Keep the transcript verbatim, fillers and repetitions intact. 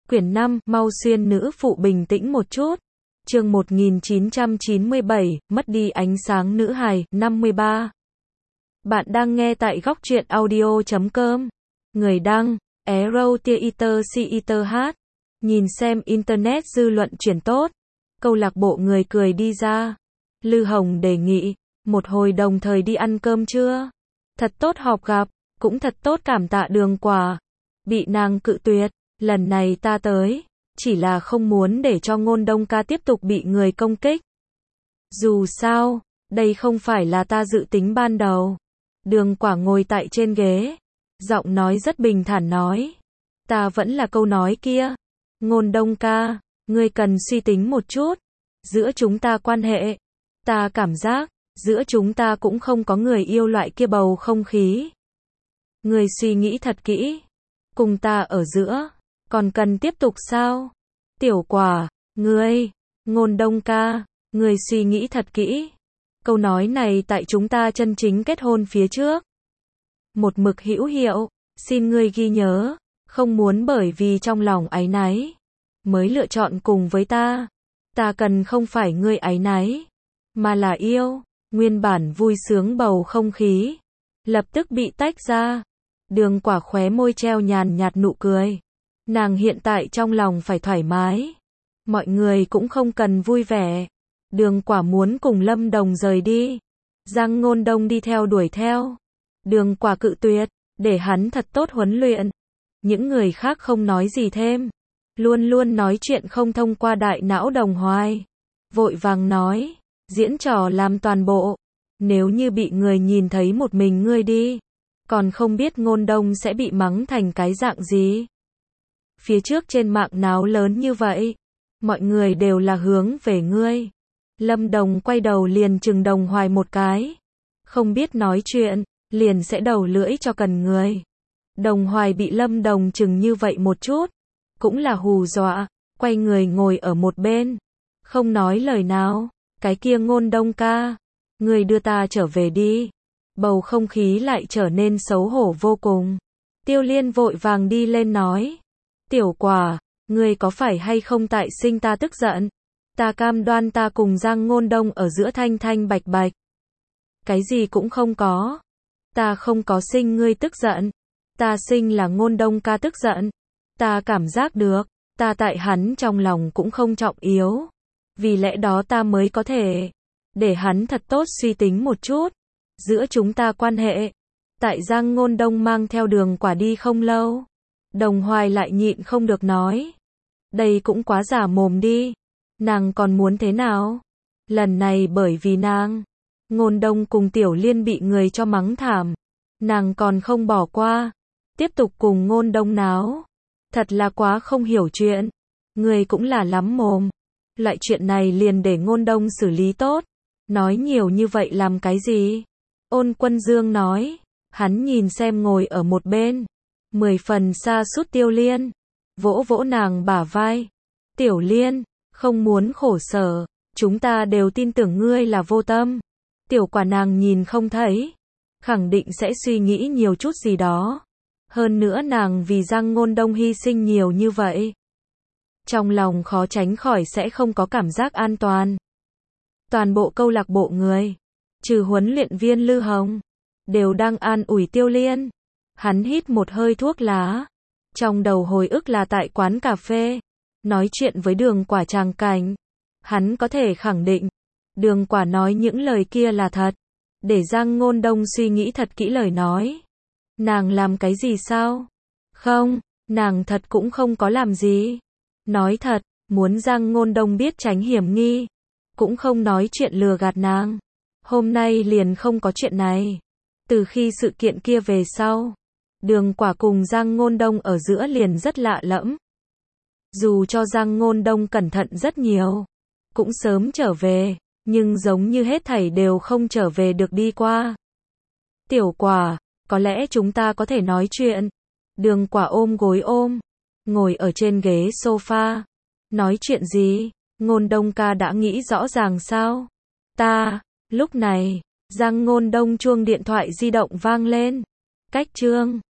Quyển năm, mau xuyên nữ phụ bình tĩnh một chút. Chương một nghìn chín trăm chín mươi bảy, mất đi ánh sáng nữ hài, năm mươi ba. Bạn đang nghe tại góc truyện audio chấm com. Người đăng, Arrow Theater Theater hát. Nhìn xem internet dư luận chuyển tốt. Câu lạc bộ người cười đi ra. Lư Hồng đề nghị, một hồi đồng thời đi ăn cơm trưa. Thật tốt họp gặp, cũng thật tốt cảm tạ Đường Quả. Bị nàng cự tuyệt, lần này ta tới, chỉ là không muốn để cho Ngôn Đông ca tiếp tục bị người công kích. Dù sao, đây không phải là ta dự tính ban đầu. Đường Quả ngồi tại trên ghế, giọng nói rất bình thản nói. Ta vẫn là câu nói kia. Ngôn Đông ca, ngươi cần suy tính một chút. Giữa chúng ta quan hệ, ta cảm giác, giữa chúng ta cũng không có người yêu loại kia bầu không khí. Ngươi suy nghĩ thật kỹ. Cùng ta ở giữa, còn cần tiếp tục sao? Tiểu Quả, ngươi, Ngôn Đông ca, ngươi suy nghĩ thật kỹ. Câu nói này tại chúng ta chân chính kết hôn phía trước. Một mực hữu hiệu, xin ngươi ghi nhớ, không muốn bởi vì trong lòng áy náy, mới lựa chọn cùng với ta. Ta cần không phải ngươi áy náy, mà là yêu. Nguyên bản vui sướng bầu không khí, lập tức bị tách ra. Đường Quả khóe môi treo nhàn nhạt nụ cười. Nàng hiện tại trong lòng phải thoải mái. Mọi người cũng không cần vui vẻ. Đường Quả muốn cùng Lâm Đồng rời đi. Giang Ngôn Đông đi theo đuổi theo. Đường Quả cự tuyệt, để hắn thật tốt huấn luyện. Những người khác không nói gì thêm. Luôn luôn nói chuyện không thông qua đại não Đồng Hoài. Vội vàng nói, diễn trò làm toàn bộ. Nếu như bị người nhìn thấy một mình ngươi đi, còn không biết Ngôn Đông sẽ bị mắng thành cái dạng gì. Phía trước trên mạng náo lớn như vậy, mọi người đều là hướng về ngươi. Lâm Đồng quay đầu liền chừng Đồng Hoài một cái. Không biết nói chuyện, liền sẽ đầu lưỡi cho cần người. Đồng Hoài bị Lâm Đồng chừng như vậy một chút, cũng là hù dọa, quay người ngồi ở một bên, không nói lời nào. Cái kia Ngôn Đông ca, ngươi đưa ta trở về đi. Bầu không khí lại trở nên xấu hổ vô cùng. Tiêu Liên vội vàng đi lên nói. Tiểu Quả, ngươi có phải hay không tại sinh ta tức giận? Ta cam đoan ta cùng Giang Ngôn Đông ở giữa thanh thanh bạch bạch. Cái gì cũng không có. Ta không có sinh ngươi tức giận. Ta sinh là Ngôn Đông ca tức giận. Ta cảm giác được, ta tại hắn trong lòng cũng không trọng yếu. Vì lẽ đó ta mới có thể để hắn thật tốt suy tính một chút. Giữa chúng ta quan hệ. Tại Giang Ngôn Đông mang theo Đường Quả đi không lâu, Đồng Hoài lại nhịn không được nói. Đây cũng quá giả mồm đi. Nàng còn muốn thế nào? Lần này bởi vì nàng, Ngôn Đông cùng Tiểu Liên bị người cho mắng thảm. Nàng còn không bỏ qua. Tiếp tục cùng Ngôn Đông náo. Thật là quá không hiểu chuyện. Người cũng là lắm mồm. Loại chuyện này liền để Ngôn Đông xử lý tốt. Nói nhiều như vậy làm cái gì? Ôn Quân Dương nói. Hắn nhìn xem ngồi ở một bên, mười phần xa sút Tiêu Liên, vỗ vỗ nàng bả vai. Tiểu Liên, không muốn khổ sở, chúng ta đều tin tưởng ngươi là vô tâm. Tiểu Quả nàng nhìn không thấy, khẳng định sẽ suy nghĩ nhiều chút gì đó. Hơn nữa nàng vì Giang Ngôn Đông hy sinh nhiều như vậy, trong lòng khó tránh khỏi sẽ không có cảm giác an toàn. Toàn bộ câu lạc bộ người, trừ huấn luyện viên Lư Hồng, đều đang an ủi Tiêu Liên. Hắn hít một hơi thuốc lá, trong đầu hồi ức là tại quán cà phê, nói chuyện với Đường Quả tràng cảnh. Hắn có thể khẳng định, Đường Quả nói những lời kia là thật. Để Giang Ngôn Đông suy nghĩ thật kỹ lời nói. Nàng làm cái gì sao? Không, nàng thật cũng không có làm gì. Nói thật, muốn Giang Ngôn Đông biết tránh hiểm nghi, cũng không nói chuyện lừa gạt nàng. Hôm nay liền không có chuyện này. Từ khi sự kiện kia về sau, Đường Quả cùng Giang Ngôn Đông ở giữa liền rất lạ lẫm. Dù cho Giang Ngôn Đông cẩn thận rất nhiều, cũng sớm trở về, nhưng giống như hết thảy đều không trở về được đi qua. Tiểu Quả, có lẽ chúng ta có thể nói chuyện. Đường Quả ôm gối ôm, ngồi ở trên ghế sofa. Nói chuyện gì? Ngôn Đông ca đã nghĩ rõ ràng sao? Ta, lúc này, Giang Ngôn Đông chuông điện thoại di động vang lên. Cách chương